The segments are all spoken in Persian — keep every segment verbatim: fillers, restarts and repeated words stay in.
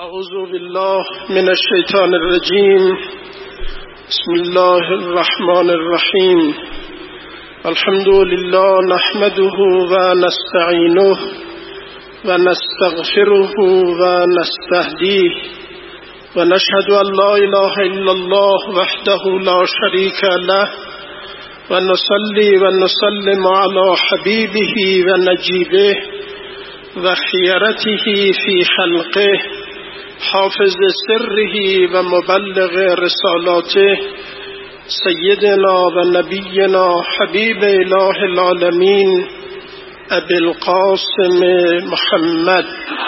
اعوذ بالله من الشیطان الرجیم. بسم الله الرحمن الرحیم. الحمد لله نحمده و نستعینه و نستغفره و نستهدیه و نشهد ان لا اله الا الله وحده لا شریک له و نصلی و نسلم علی حبیبه و نجیبه و خیرته فی خلقه حافظ سره و مبلغ رسالاته سیدنا و نبینا حبیب اله العالمین ابی القاسم محمد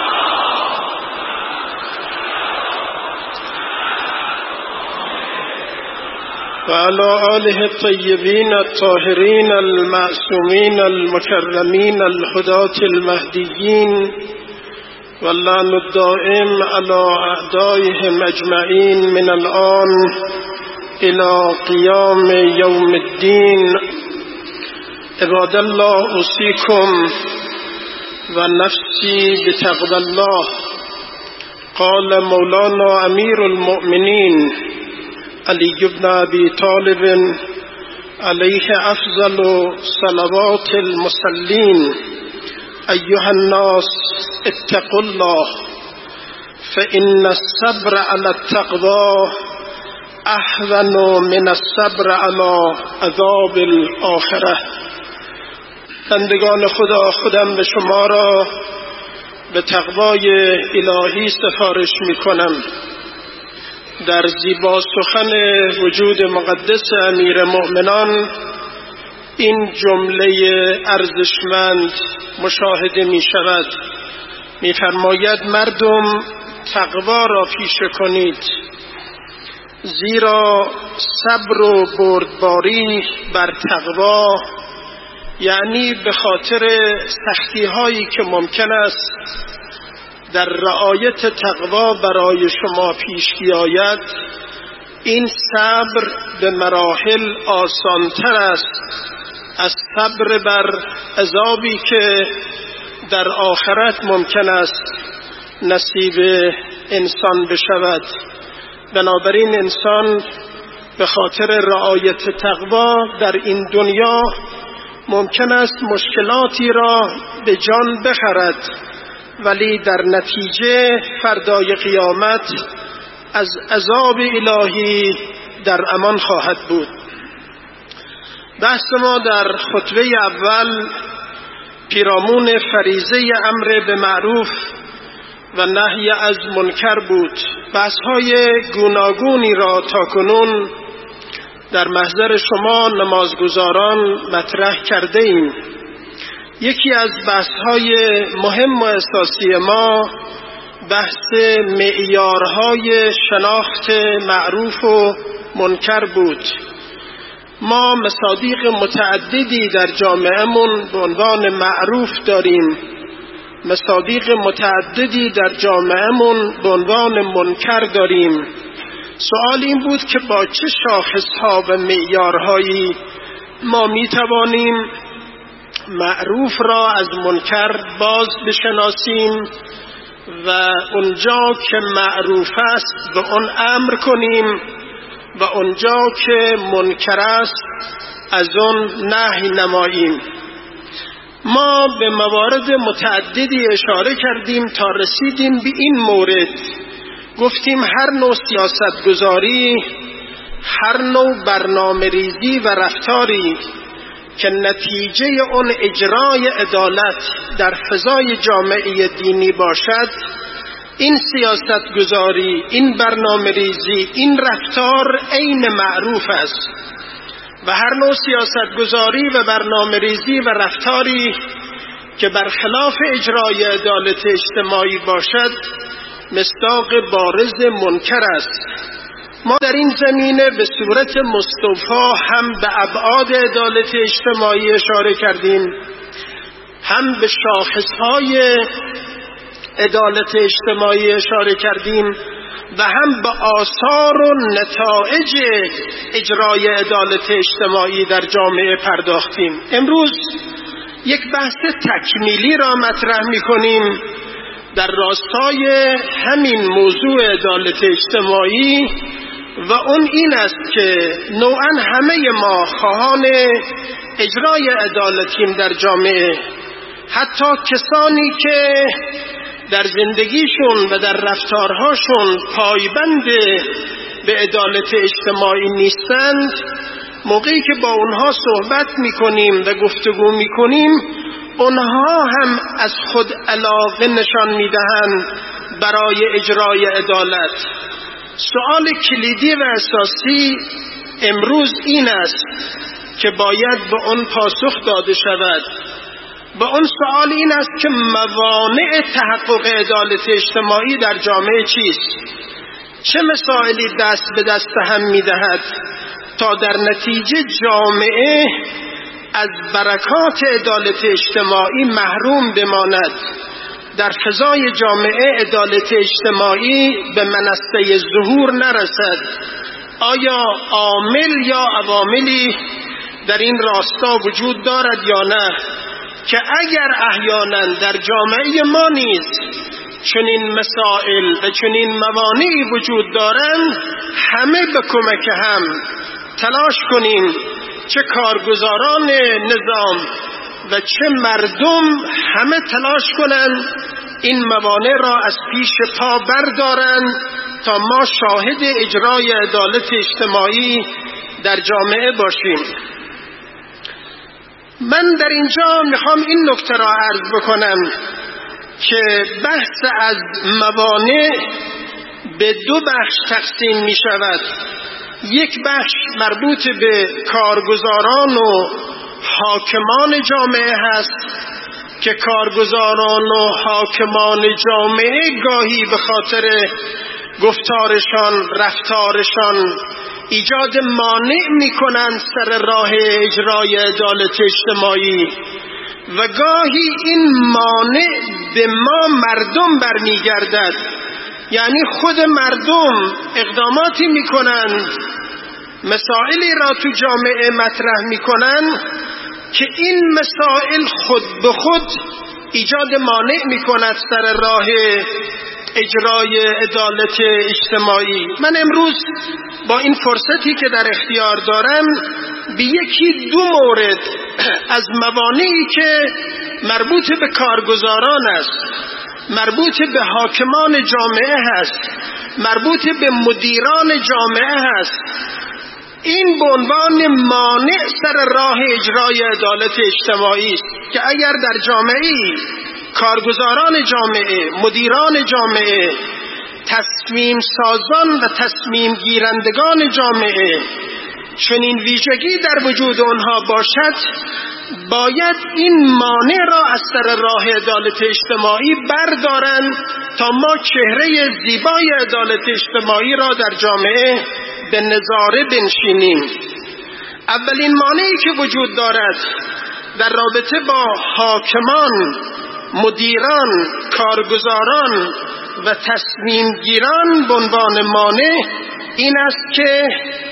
و علی آله الطیبین الطاهرین المعصومین المکرمین الهداة المهدیین واللعن الدائم على أعدائهم أجمعين من الآن إلى قيام يوم الدين. عباد الله أوصيكم ونفسي بتقوى الله. قال مولانا أمير المؤمنين علي بن أبي طالب عليه أفضل صلوات المصلين: أيها الناس اتقوا الله فإن الصبر على التقوى أهون من الصبر على عذاب الآخرة. بندگان خدا، خودم به شما را به تقوای الهی سفارش می کنم. در زیبا سخن وجود مقدس امیر مؤمنان این جمله ارزشمند مشاهده می شود. می فرماید مردم تقوا را پیشه کنید، زیرا صبر و بردباری بر تقوا، یعنی به خاطر سختی هایی که ممکن است در رعایت تقوا برای شما پیش بیاید، این صبر به مراحل آسانتر است از صبر بر عذابی که در آخرت ممکن است نصیب انسان بشود. بنابراین انسان به خاطر رعایت تقوا در این دنیا ممکن است مشکلاتی را به جان بخرد، ولی در نتیجه فردای قیامت از عذاب الهی در امان خواهد بود. بحث ما در خطبه اول پیرامون فریضه امر به معروف و نهی از منکر بود. بحث‌های گوناگونی را تاکنون در محضر شما نمازگزاران مطرح کرده ایم. یکی از بحث‌های مهم و اساسی ما بحث معیارهای شناخت معروف و منکر بود. ما مصادیق متعددی در جامعهمون به عنوان معروف داریم، مصادیق متعددی در جامعهمون به عنوان منکر داریم. سوال این بود که با چه شاخصها و معیارهایی ما می توانیم معروف را از منکر باز بشناسیم و اونجا که معروف است به اون امر کنیم و اونجا که منکر است از اون نهی نماییم. ما به موارد متعددی اشاره کردیم تا رسیدیم به این مورد. گفتیم هر نوع سیاست گذاری، هر نوع برنامه ریزی و رفتاری که نتیجه اون اجرای عدالت در فضای جامعه دینی باشد، این سیاست گذاری، این برنامه ریزی، این رفتار عین معروف است. و هر نوع سیاست گذاری و برنامه ریزی و رفتاری که برخلاف اجرای عدالت اجتماعی باشد مصداق بارز منکر است. ما در این زمینه به صورت مستوفا هم به ابعاد عدالت اجتماعی اشاره کردیم، هم به شاخصهای عدالت اجتماعی اشاره کردیم و هم به آثار و نتایج اجرای عدالت اجتماعی در جامعه پرداختیم. امروز یک بحث تکمیلی را مطرح می کنیم در راستای همین موضوع عدالت اجتماعی و اون این است که نوعا همه ما خواهان اجرای عدالتیم در جامعه، حتی کسانی که در زندگیشون و در رفتارهاشون پایبند به عدالت اجتماعی نیستند، موقعی که با اونها صحبت میکنیم و گفتگو میکنیم اونها هم از خود علاقه نشان میدهند برای اجرای عدالت. سؤال کلیدی و اساسی امروز این است که باید به آن پاسخ داده شود. و اون سؤال این است که موانع تحقق عدالت اجتماعی در جامعه چیست؟ چه مسائلی دست به دست هم می‌دهد تا در نتیجه جامعه از برکات عدالت اجتماعی محروم بماند؟ در فضای جامعه عدالت اجتماعی به منصه ظهور نرسد. آیا عامل یا عواملی در این راستا وجود دارد یا نه که اگر احیانا در جامعه ما نیز چنین مسائل و چنین موانعی وجود دارند، همه به کمک هم تلاش کنیم، چه کارگزاران نظام و چه مردم، همه تلاش کنند این موانع را از پیش پا بردارند تا ما شاهد اجرای عدالت اجتماعی در جامعه باشیم. من در اینجا میخوام این نکته را عرض بکنم که بحث از موانع به دو بخش تقسیم می شود. یک بخش مربوط به کارگزاران و حاکمان جامعه هست که کارگزاران و حاکمان جامعه گاهی به خاطر گفتارشان، رفتارشان ایجاد مانع می کنند سر راه اجرای عدالت اجتماعی و گاهی این مانع به ما مردم برمیگردد. یعنی خود مردم اقداماتی می کنند، مسائلی را تو جامعه مطرح می کنند که این مسائل خود به خود ایجاد مانع می کند سر راه اجرای عدالت اجتماعی. من امروز با این فرصتی که در اختیار دارم به یکی دو مورد از موانعی که مربوط به کارگزاران است، مربوط به حاکمان جامعه هست، مربوط به مدیران جامعه هست، این به عنوان مانع سر راه اجرای عدالت اجتماعی است که اگر در جامعه کارگزاران جامعه، مدیران جامعه، تصمیم سازان و تصمیم گیرندگان جامعه چنین ویژگی در وجود آنها باشد، باید این مانع را از سر راه عدالت اجتماعی بردارند تا ما چهره زیبای عدالت اجتماعی را در جامعه به نظاره بنشینیم. اولین مانعی که وجود دارد در رابطه با حاکمان، مدیران، کارگزاران و تصمیم گیران به عنوان مانع این است که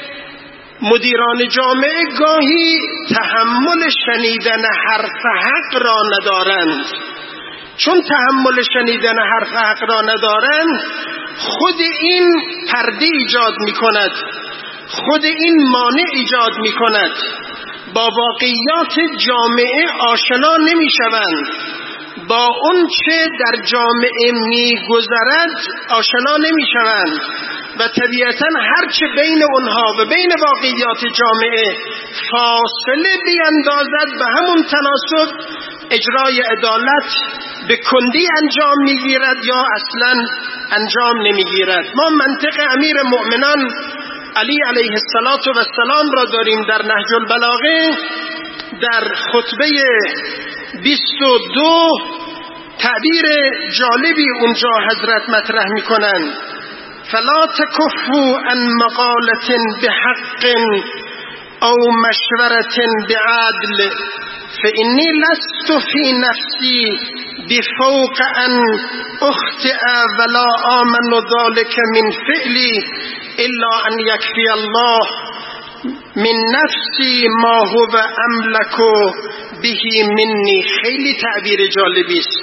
مدیران جامعه گاهی تحمل شنیدن حرف حق را ندارند. چون تحمل شنیدن حرف حق را ندارند، خود این پرده ایجاد می کند، خود این مانع ایجاد می کند، با واقعیات جامعه آشنا نمی شوند، با اون چه در جامعه می گذرد آشنا نمی شوند و طبیعتاً هرچه بین اونها و بین واقعیات جامعه فاصله بیندازد به همون تناسب اجرای عدالت به کندی انجام میگیرد یا اصلاً انجام نمیگیرد. ما منطق امیر مؤمنان علی علیه السلام را داریم در نهج البلاغه، در خطبه بیست و دو تعبیر جالبی اونجا حضرت مطرح میکنند: فلا تکفوا عن مقالة بحق او مشورة بعدل فإني لست في نفسي بفوق أن أخطئ ولا آمن ذلك من فعلي إلا أن يكفي الله من نفسی ما هو املک به منی. خیلی تعبیر جالبی است.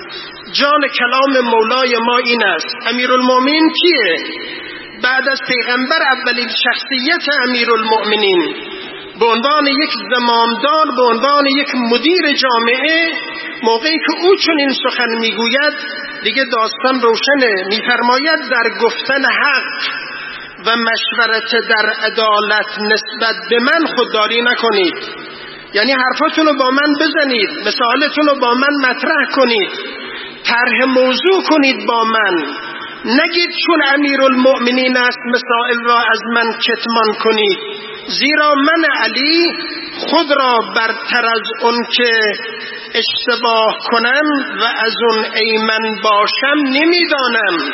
جان کلام مولای ما این است. امیرالمؤمنین کیه؟ بعد از پیغمبر اولین شخصیت امیرالمؤمنین به عنوان یک زمامدار، به عنوان یک مدیر جامعه، موقعی که او چون این سخن میگوید دیگه داستان روشنه. میفرماید در گفتن حق و مشورت در عدالت نسبت به من خودداری نکنید، یعنی حرفاتون رو با من بزنید، مسائلتون رو با من مطرح کنید، طرح موضوع کنید با من، نگید چون امیرالمؤمنین است مسائل را از من کتمان کنید، زیرا من علی خود را برتر از اون که اشتباه کنم و از اون ایمن باشم نمیدانم،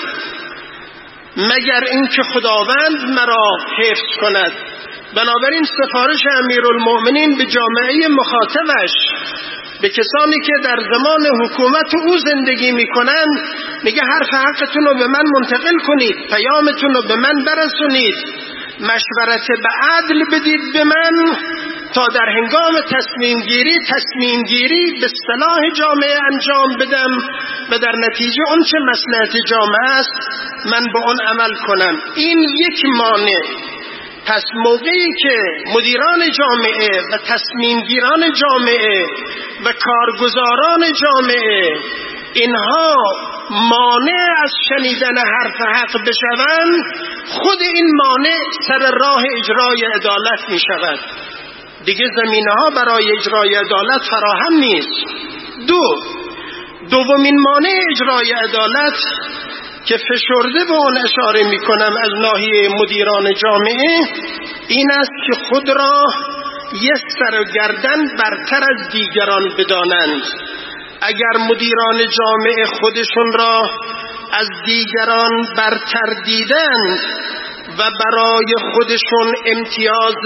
مگر اینکه خداوند مرا حفظ کند. بنابراین سفارش امیرالمؤمنین به جامعه مخاطبش، به کسانی که در زمان حکومت او زندگی میکنن، میگه حرف حقتون رو به من منتقل کنید، پیامتون رو به من برسونید، مشورت به عدل بدید به من تا در هنگام تصمیم گیری تصمیم گیری به صلاح جامعه انجام بدم و در نتیجه اون چه مصلحت جامعه است من به اون عمل کنم. این یک مانع. پس موقعی که مدیران جامعه و تصمیم گیران جامعه و کارگزاران جامعه اینها مانع از شنیدن حرف حق بشوند، خود این مانع سر راه اجرای عدالت می شود. دیگه زمینه ها برای اجرای عدالت فراهم نیست. دو دومین مانع اجرای عدالت که فشرده به اون اشاره می کنم از ناحیه مدیران جامعه این است که خود را یک سر و گردن برتر از دیگران بدانند. اگر مدیران جامعه خودشون را از دیگران برتر دیدند و برای خودشون امتیاز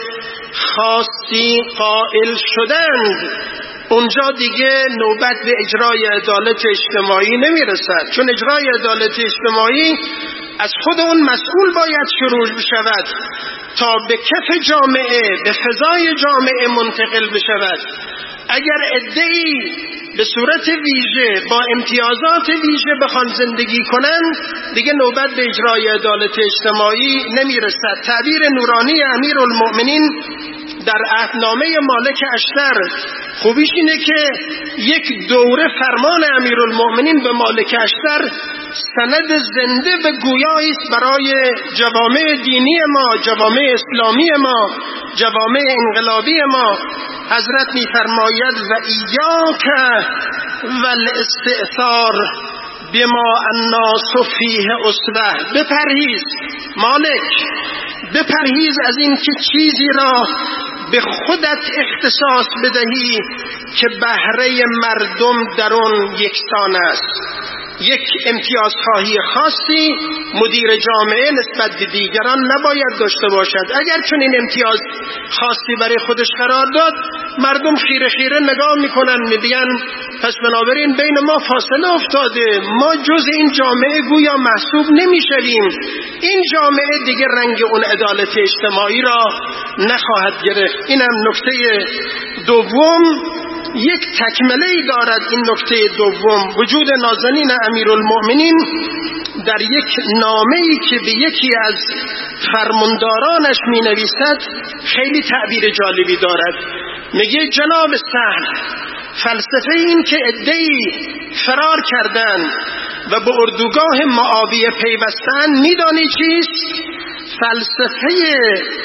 خاصی قائل شدند، اونجا دیگه نوبت به اجرای عدالت اجتماعی نمیرسد، چون اجرای عدالت اجتماعی از خود اون مسئول باید شروع بشود تا به کف جامعه، به فضای جامعه منتقل بشود. اگر عده‌ای به صورت ویژه با امتیازات ویژه بخوان زندگی کنند، دیگه نوبت به اجرای عدالت اجتماعی نمیرسد. تعبیر نورانی امیرالمؤمنین در عهدنامه مالک اشتر خوبیش اینه که یک دوره فرمان امیرالمؤمنین به مالک اشتر سند زنده و گویایی است برای جوامع دینی ما، جوامع اسلامی ما، جوامع انقلابی ما. حضرت می‌فرماید و ایاک والاستئثار بما الناس فیه اسوه، بپرهیز مالک، بپرهیز از این که چیزی را به خودت اختصاص بدهی که بهره مردم در آن یکسان است. یک امتیاز خواهی خاصی مدیر جامعه نسبت به دیگران نباید داشته باشد. اگر چون این امتیاز خاصی برای خودش قرار داد، مردم خیره خیره نگاه میکنن، میگن پس بنابراین بین ما فاصله افتاده، ما جز این جامعه گویا محسوب نمیشویم. این جامعه دیگه رنگ اون عدالت اجتماعی را نخواهد گرفت. اینم نکته دوم. یک تکمله‌ای دارد این نکته دوم. وجود نازنین امیرالمؤمنین در یک نامه‌ای که به یکی از فرماندارانش می‌نویسد خیلی تعبیر جالبی دارد. میگه جناب سهل، فلسفه این که عده‌ای فرار کردند و به اردوگاه معاویه پیوستند میدانی چیست؟ فلسفه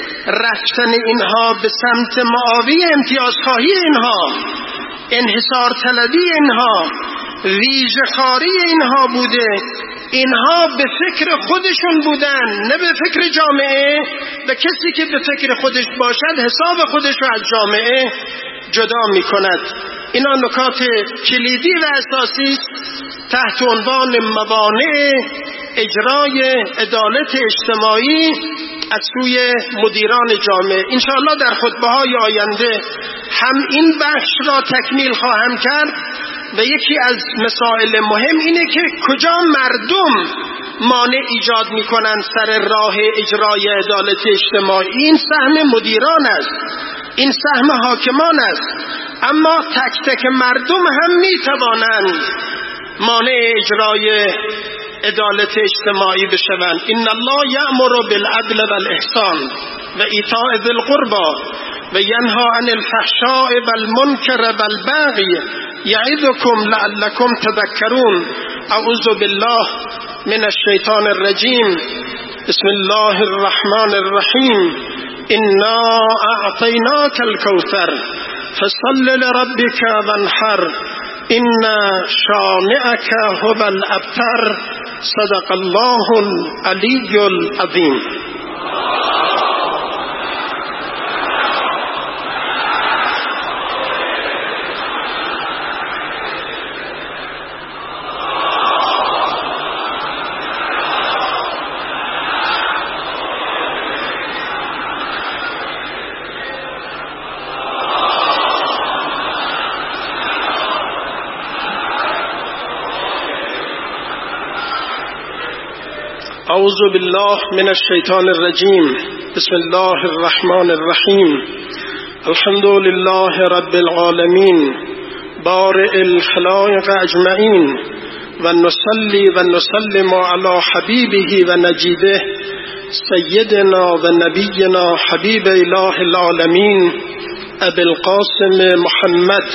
رفتن اینها به سمت معاویه، امتیازخواهی اینها، انحصار طلبی اینها، ویژه‌خواری اینها بوده. اینها به فکر خودشون بودن، نه به فکر جامعه، و کسی که به فکر خودش باشد حساب خودش رو از جامعه جدا می کند. اینا نکات کلیدی و اساسی تحت عنوان موانع اجرای عدالت اجتماعی از سوی مدیران جامعه. انشاءالله در خطبه‌های آینده هم این بخش را تکمیل خواهم کرد و یکی از مسائل مهم اینه که کجا مردم مانع ایجاد میکنند سر راه اجرای عدالت اجتماعی. این سهم مدیران است، این سهم حاکمان است، اما تک تک مردم هم میتوانند مانع اجرای عدالت اجتماعی بشوند. این الله یأمر بالعدل والاحسان و ایتاء ذی القربى و ینهی عن الفحشاء والمنکر والبغی یعظکم لعلکم تذکرون. اعوذ بالله من الشیطان الرجیم. بسم الله الرحمن الرحیم. انا اعطیناک الکوثر فصل لربک وانحر ان شانئک هو الابتر. صدق الله العلی العظیم. اعوذ بالله من الشیطان الرجیم. بسم الله الرحمن الرحیم. الحمد لله رب العالمین بارئ الخلائق اجمعین و نصلی و نسلم علی حبیبه و نجیبه سیدنا و نبینا حبیب اله العالمین ابی القاسم محمد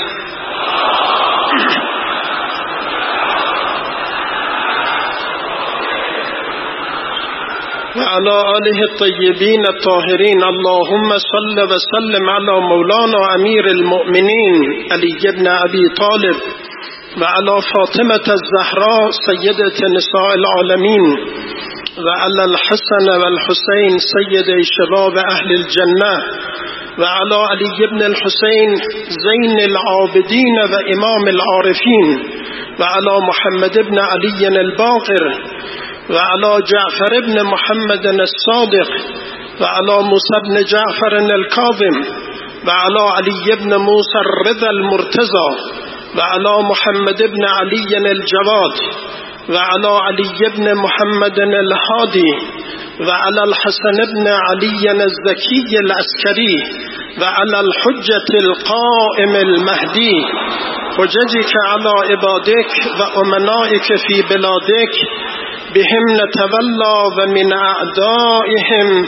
و علی آله الطیبین الطاهرین. اللهم صل و سلم علی مولانا امیر المؤمنین علی بن ابی طالب و علی فاطمة الزهراء سیدة نساء العالمین و علی الحسن و الحسین سید شباب اهل الجنه و علی علی بن الحسین زین العابدین و امام العارفین و علی محمد بن علی الباقر و علی جعفر ابن محمد الصادق و علی موسی بن جعفر الکاظم و علی علی ابن موسی الرضا المرتضى و علی محمد ابن علی الجواد و علی علی ابن محمد الهادی و علی الحسن ابن علی الزکی العسکری و علی الحجة القائم المهدی حججك على عبادك و امنائك في بلادك بهم نتولى و من اعدائهم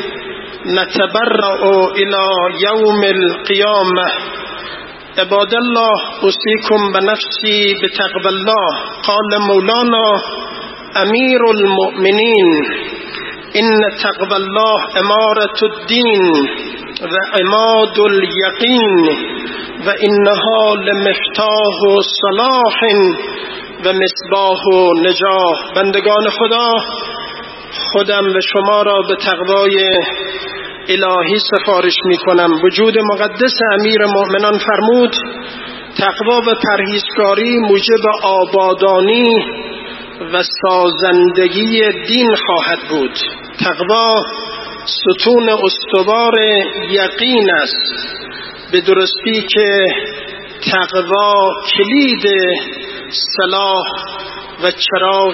نتبرأ الى یوم القیامه. عباد الله اوصیکم بنفسی بتقوى الله. قال مولانا امیر المؤمنین ان تقوى الله امارة الدین و عماد الیقین و انها لمفتاح صلاح و مصباح و نجاح. بندگان خدا، خودم و شما را به تقوای الهی سفارش می کنم. وجود مقدس امیر مؤمنان فرمود تقوا و پرهیزکاری موجب آبادانی و سازندگی دین خواهد بود. تقوا ستون استوار یقین است، به درستی که تقوا کلید صلاح و چراغ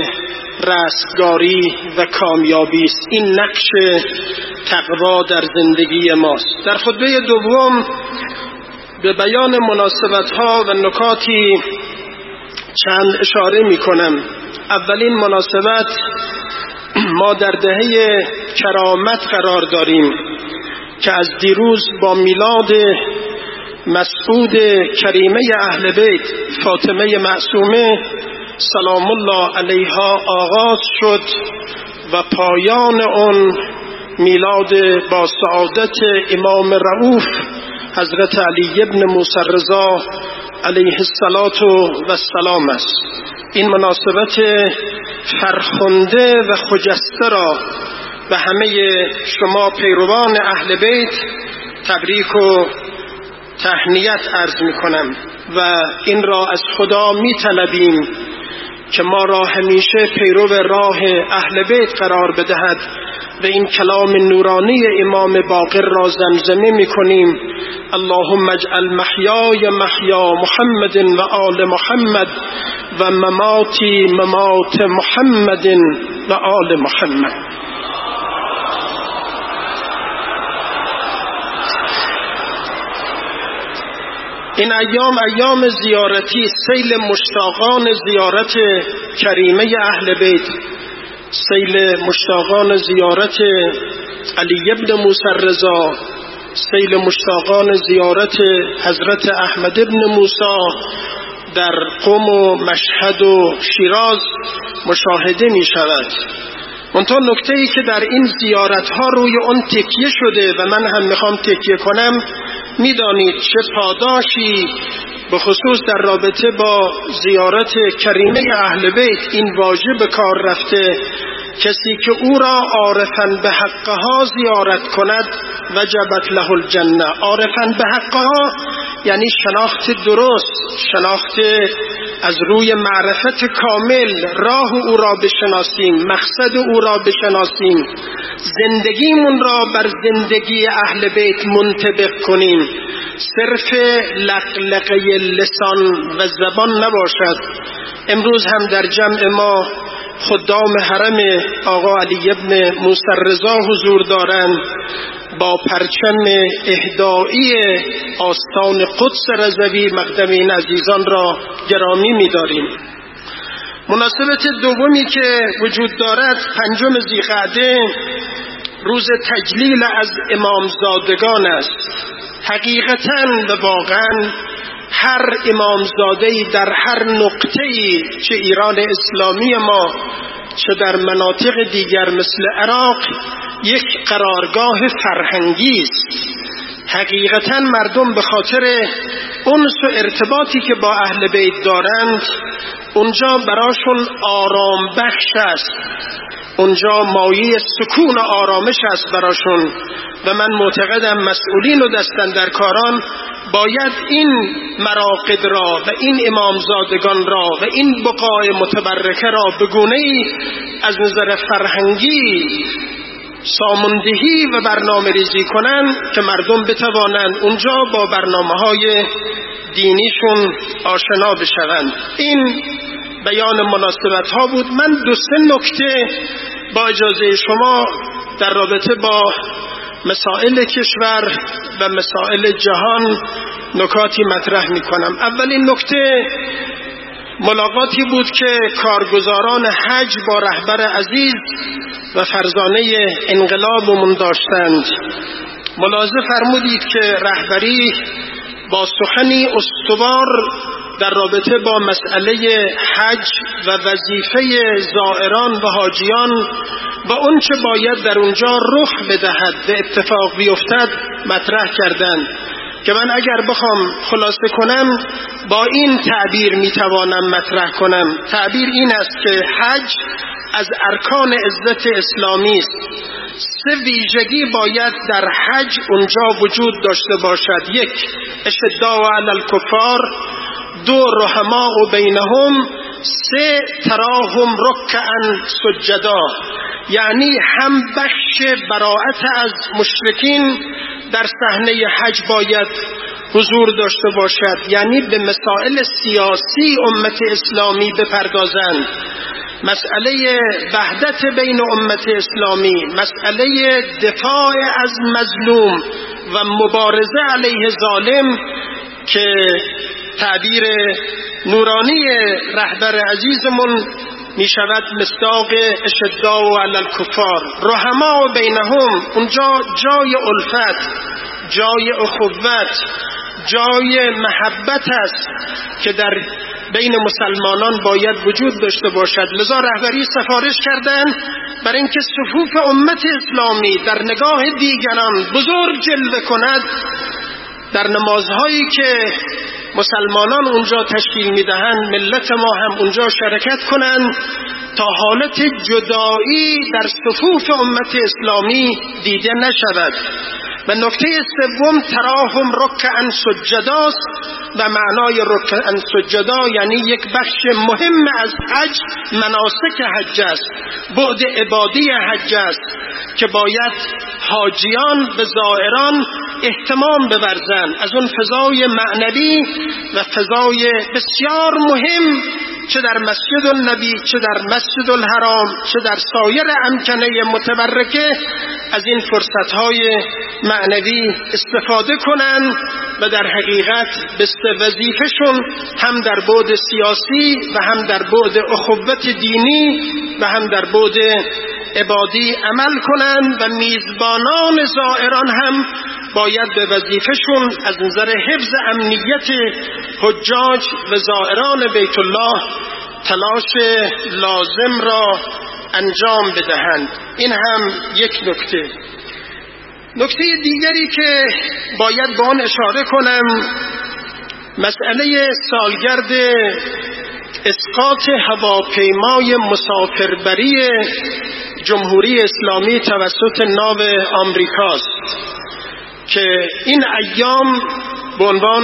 رستگاری و کامیابی است. این نقش تقوا در زندگی ماست. در خطبه دوم به بیان مناسبت‌ها و نکاتی چند اشاره می‌کنم. اولین مناسبت، ما در دهه کرامت قرار داریم که از دیروز با میلاد مسعود کریمه اهل بیت فاطمه معصومه سلام الله علیها آغاز شد و پایان آن میلاد با سعادت امام رؤوف حضرت علی ابن موسی الرضا علیه السلام است. این مناسبت فرخنده و خجسته را به همه شما پیروان اهل بیت تبریک و تهنیت عرض می کنم و این را از خدا می طلبیم که ما را همیشه پیرو راه اهل بیت قرار بدهد و این کلام نورانی امام باقر را زمزمه می کنیم. اللهم اجعل محیای محیا محمد و آل محمد و مماتی ممات محمد و آل محمد. این ایام ایام زیارتی، سیل مشتاقان زیارت کریمه اهل بیت، سیل مشتاقان زیارت علی ابن موسی الرضا، سیل مشتاقان زیارت حضرت احمد ابن موسی در قم و مشهد و شیراز مشاهده می شود. منتها نکته ای که در این زیارت ها روی اون تکیه شده و من هم میخوام تکیه کنم، میدانید چه پاداشی به خصوص در رابطه با زیارت کریمه اهل بیت این واژه به کار رفته: کسی که او را عارفاً به حقها زیارت کند وجبت له الجنه. عارفاً به حقها یعنی شناخت درست، شناخت از روی معرفت کامل، راه او را بشناسیم، مقصد او را بشناسیم، زندگیمون را بر زندگی اهل بیت منطبق کنیم، صرف لقلقه لسان و زبان نباشد. امروز هم در جمع ما خدام حرم آقا علی ابن موسی الرضا حضور دارند، با پرچم اهدایی آستان قدس رضوی مقدم این عزیزان را گرامی می‌داریم. مناسبت دومی که وجود دارد پنجم ذی‌قعده، روز تجلیل از امامزادگان است. حقیقتاً و واقعاً هر امامزاده‌ای در هر نقطه‌ای، چه ایران اسلامی ما چه در مناطق دیگر مثل عراق، یک قرارگاه فرهنگی است. حقیقتاً مردم به خاطر انس و ارتباطی که با اهل بیت دارند، اونجا براشون آرام بخش است، اونجا مایه سکون و آرامش است براشون. و من معتقدم مسئولین و دستاندرکاران باید این مراقد را و این امامزادگان را و این بقاع متبرکه را به گونه‌ای از نظر فرهنگی ساماندهی و برنامه ریزی کنند که مردم بتوانند اونجا با برنامه‌های دینیشون آشنا بشوند. این بیان مناسبت ها بود. من دو سه نکته با اجازه شما در رابطه با مسائل کشور و مسائل جهان نکاتی مطرح می کنم. اولین نکته ملاقاتی بود که کارگزاران حج با رهبر عزیز و فرزانه انقلابمون داشتند. ملاحظه فرمودید که رهبری با سخنی استوار در رابطه با مسئله حج و وظیفه زائران و حاجیان و اون چه باید در اونجا رخ بدهد و اتفاق بیفتد مطرح کردند که من اگر بخوام خلاصه کنم با این تعبیر میتوانم مطرح کنم. تعبیر این است که حج از ارکان عزت اسلامی است. سه ویژگی باید در حج اونجا وجود داشته باشد: یک، اشداء علی الکفار، دو، رحماء بینهم، سه، تراهم رکعا سجدا. یعنی هم بخش براءت از مشرکین در صحنه حج باید حضور داشته باشد، یعنی به مسائل سیاسی امت اسلامی بپردازند، مسئله وحدت بین امت اسلامی، مسئله دفاع از مظلوم و مبارزه علیه ظالم که تعبیر نورانی رهبر عزیزمون می شود مصداق اشداء علی الکفار. رحماء بینهم، اونجا جای الفت، جای اخوت، جای محبت است که در بین مسلمانان باید وجود داشته باشد. لذا رهبری سفارش کردند برای اینکه صفوف امت اسلامی در نگاه دیگران بزرگ جلوه کند، در نمازهایی که مسلمانان اونجا تشکیل میدهند ملت ما هم اونجا شرکت کنند تا حالت جدایی در صفوف امت اسلامی دیده نشود. و نکته سوم تراهم رکعا سجداست و معنای رکعا سجدا یعنی یک بخش مهم از حج مناسک حج است، بعد عبادی حج است که باید حاجیان به زائران اهتمام بورزند از اون فضای معنوی و فضای بسیار مهم چه در مسجد النبی، چه در مسجد الحرام، چه در سایر امکنه متبرکه از این فرصتهای معنوی استفاده کنند و در حقیقت به وظیفهشون هم در بعد سیاسی و هم در بعد اخوت دینی و هم در بعد عبادی عمل کنند و میزبانان زائران هم باید به وظیفهشون از نظر حفظ امنیت حجاج و زائران بیت الله تلاش لازم را انجام بدهند. این هم یک نکته. نکته دیگری که باید به آن اشاره کنم مسئله سالگرد اسقاط هواپیمای مسافربری جمهوری اسلامی توسط ناو آمریکاست که این ایام به عنوان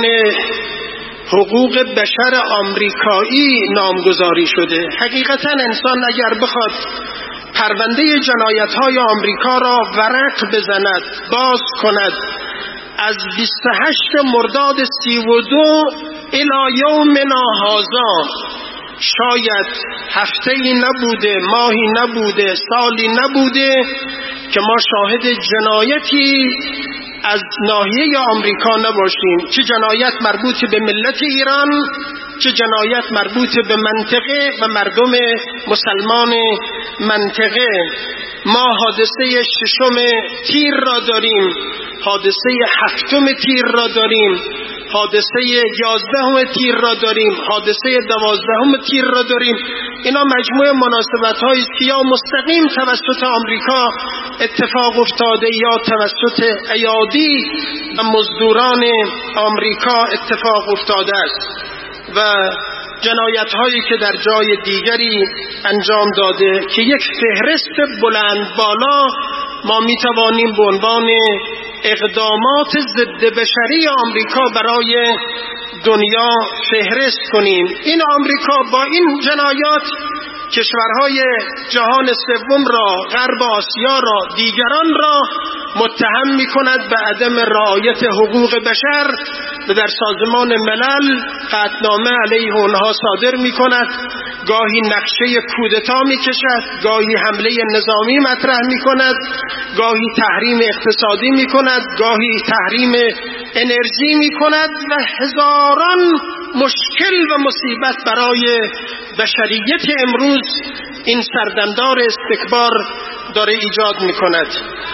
حقوق بشر آمریکایی نامگذاری شده. حقیقتا انسان اگر بخواد پرونده جنایت‌های آمریکا را ورق بزند، باز کند، از بیست و هشت مرداد سی و دو الی یومنا هذا شاید هفته‌ای نبوده، ماهی نبوده، سالی نبوده که ما شاهد جنایتی از ناحیه آمریکا نباشیم، چه جنایت مربوط به ملت ایران، چه جنایت مربوط به منطقه و مردم مسلمان منطقه. ما حادثه ششم تیر را داریم، حادثه هفتم تیر را داریم، حادثه یازدهم تیر را داریم، حادثه دوازدهم تیر را داریم. اینا مجموعه مناسبت‌هایی است که یا مستقیم توسط آمریکا اتفاق افتاده یا توسط ایادی و مزدوران آمریکا اتفاق افتاده است و جنایت‌هایی که در جای دیگری انجام داده که یک فهرست بلند بالا ما می‌توانیم به عنوان اقدامات ضد بشری آمریکا برای دنیا فهرست کنیم. این آمریکا با این جنایات کشورهای جهان سوم را، غرب آسیا را، دیگران را متهم می کند به عدم رعایت حقوق بشر و در سازمان ملل قطعنامه علیه آنها صادر می کند. گاهی نقشه کودتا می کشد، گاهی حمله نظامی مطرح می کند، گاهی تحریم اقتصادی می کند، گاهی تحریم انرژی می کند و هزاران مشکل و مصیبت برای بشریت امروز این سردمدار استکبار داره ایجاد می کند.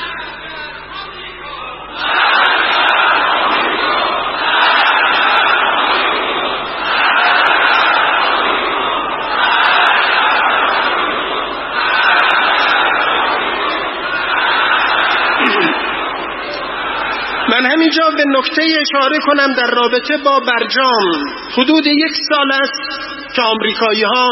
من همینجا به نکته اشاره کنم در رابطه با برجام. حدود یک سال است که آمریکایی ها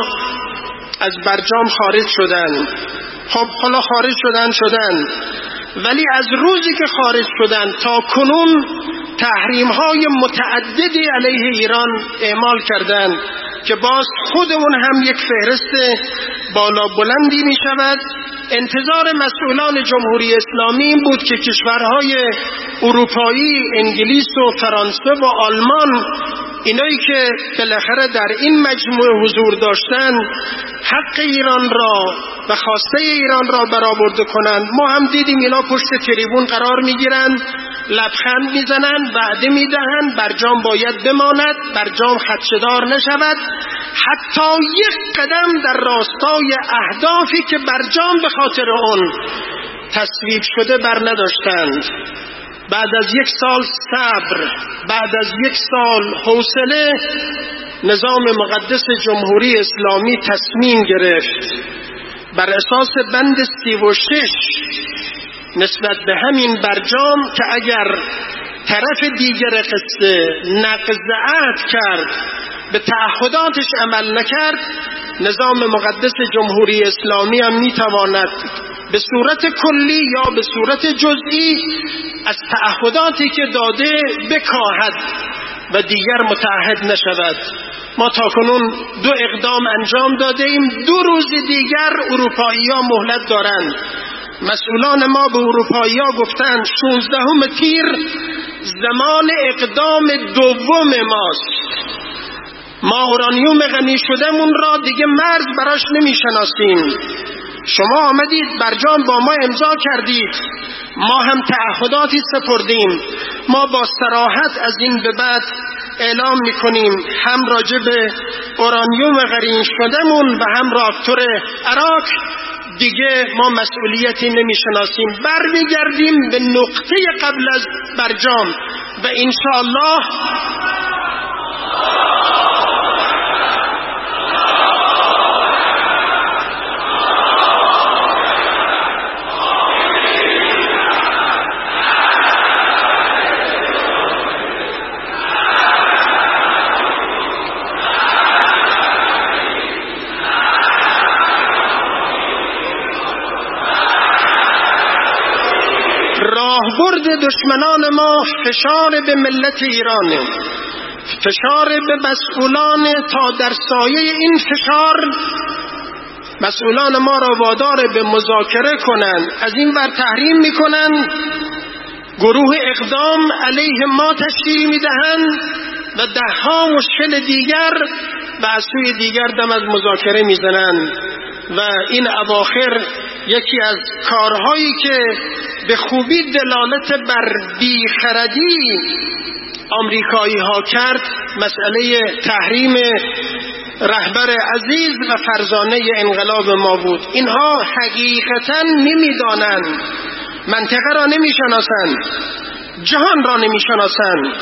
از برجام خارج شدن. خب حالا خارج شدن شدن ولی از روزی که خارج شدن تا کنون تحریم های متعددی علیه ایران اعمال کردند که باز خود اون هم یک فهرست بالا بلندی می شود. انتظار مسئولان جمهوری اسلامی این بود که کشورهای اروپایی، انگلیس و فرانسه و آلمان، اینایی که بالاخره در این مجموعه حضور داشتن، حق ایران را و خواسته ایران را برآورده کنند. ما هم دیدیم اینا پشت تریبون قرار میگیرند، لبخند میزنند، وعده میدهند برجام باید بماند، برجام خدشه‌دار نشود، حتی یک قدم در راستای اهدافی که برجام به خاطر اون تصویب شده بر نداشتند. بعد از یک سال صبر، بعد از یک سال حوصله، نظام مقدس جمهوری اسلامی تصمیم گرفت بر اساس بند سی و شش نسبت به همین برجام که اگر طرف دیگر قصه نقض عهد کرد، به تعهداتش عمل نکرد، نظام مقدس جمهوری اسلامی هم میتواند به صورت کلی یا به صورت جزئی از تعهداتی که داده بکاهد و دیگر متعهد نشود. ما تاکنون دو اقدام انجام داده ایم، دو روز دیگر اروپایی ها مهلت دارند. مسئولان ما به اروپایی ها گفتند شانزدهم تیر زمان اقدام دوم ماست. ما اورانیوم غنی شدهمون را دیگه مرز براش نمی شناسیم. شما آمدید برجام با ما امضا کردید، ما هم تعهداتی سپردیم. ما با صراحت از این به بعد اعلام میکنیم هم راجع به اورانیوم غرین شدهمون و هم راکتور عراق دیگه ما مسئولیتی نمیشناسیم. برمیگردیم به نقطه قبل از برجام و انشاءالله راهبرد دشمنان ما فشار به ملت ایرانه، فشار به مسئولان تا در سایه این فشار مسئولان ما را وادار به مذاکره کنند. از این ور تحریم میکنن، گروه اقدام علیه ما تشکیل میدهند و ده ها مشکل دیگر و از سوی دیگر دم از مذاکره میزنند. و این اواخر یکی از کارهایی که به خوبی دلالت بر بیخردی آمریکایی ها کرد مسئله تحریم رهبر عزیز و فرزانه انقلاب ما بود. اینها حقیقتا نمیدانند، منطقه را نمیشناسند، جهان را نمیشناسند،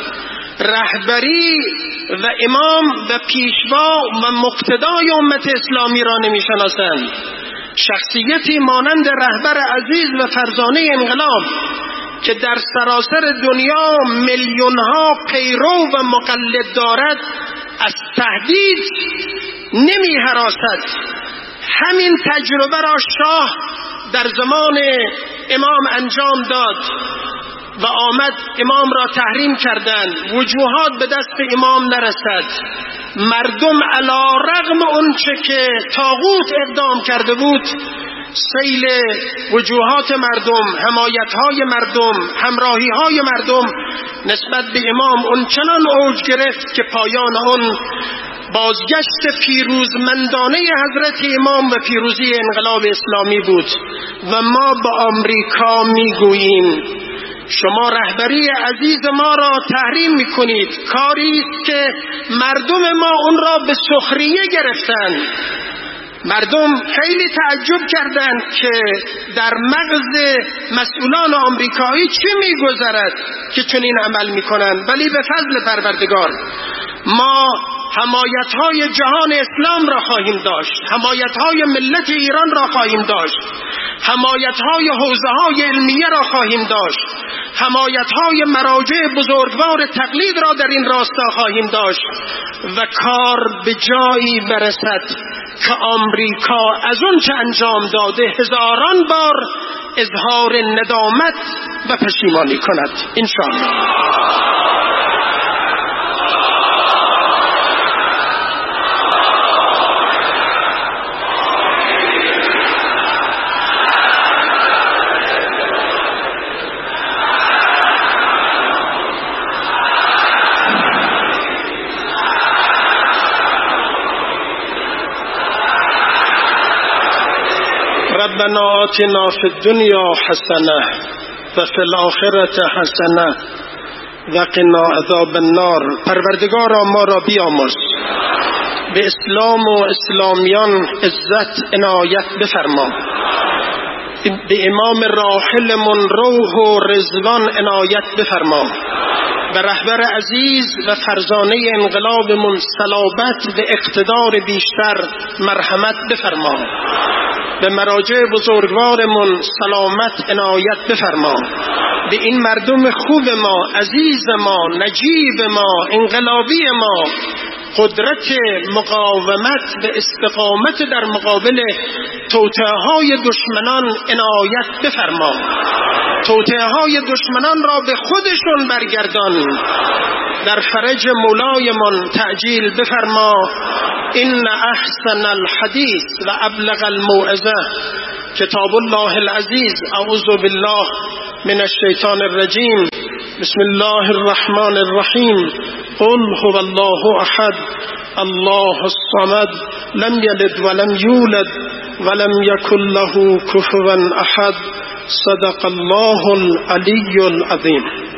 رهبری و امام و پیشوا و مقتدای امت اسلامی را نمیشناسند. شخصیتی مانند رهبر عزیز و فرزانه انقلاب که در سراسر دنیا میلیونها پیرو و مقلد دارد از تهدید نمی هراسد. همین تجربه را شاه در زمان امام انجام داد و آمد امام را تحریم کردند، وجوهات به دست امام نرسد. مردم علی رغم اونچه که طاغوت اقدام کرده بود سیل وجوهات مردم، حمایت‌های مردم، همراهی‌های مردم نسبت به امام اونچنان اوج گرفت که پایان اون بازگشت پیروزمندانه حضرت امام و پیروزی انقلاب اسلامی بود. و ما با آمریکا میگوییم شما رهبری عزیز ما را تحریم میکنید، کاری است که مردم ما اون را به سخریه گرفتند. مردم خیلی تعجب کردند که در مغز مسئولان آمریکایی چه میگذرد که چنین عمل میکنند. ولی به فضل پروردگار ما حمایت‌های جهان اسلام را خواهیم داشت، حمایت‌های ملت ایران را خواهیم داشت، حمایت‌های حوزه‌های علمیه را خواهیم داشت، حمایت‌های مراجع بزرگوار تقلید را در این راستا خواهیم داشت و کار به جایی برسد که آمریکا از اون چه انجام داده هزاران بار اظهار ندامت و پشیمانی کند انشاءالله. ربنا آتنا فی الدنیا حسنه و فی الآخرة حسنه و قنا عذاب النار. پروردگارا ما را بیامرز، به اسلام و اسلامیان عزت عنایت بفرما، به امام راحلمون روح و رضوان عنایت بفرما، به رهبر عزیز و فرزانه انقلابمون صلابت و اقتدار بیشتر مرحمت بفرما، به مراجع بزرگوارمون سلامت عنایت بفرما، به این مردم خوب ما، عزیز ما، نجیب ما، انقلابی ما قدرت مقاومت و استقامت در مقابل توطئه‌های دشمنان عنایت بفرما، توطئه‌های دشمنان را به خودشون برگردان، در فرج مولایمان تعجیل بفرما. ان احسن الحدیث و ابلغ الموعظه کتاب الله العزیز. اعوذ بالله من الشیطان الرجیم. بسم الله الرحمن الرحیم. قل هو الله احد الله الصمد لم یلد ولم یولد ولم يكن له كفوا أحد. صدق الله العلي العظيم.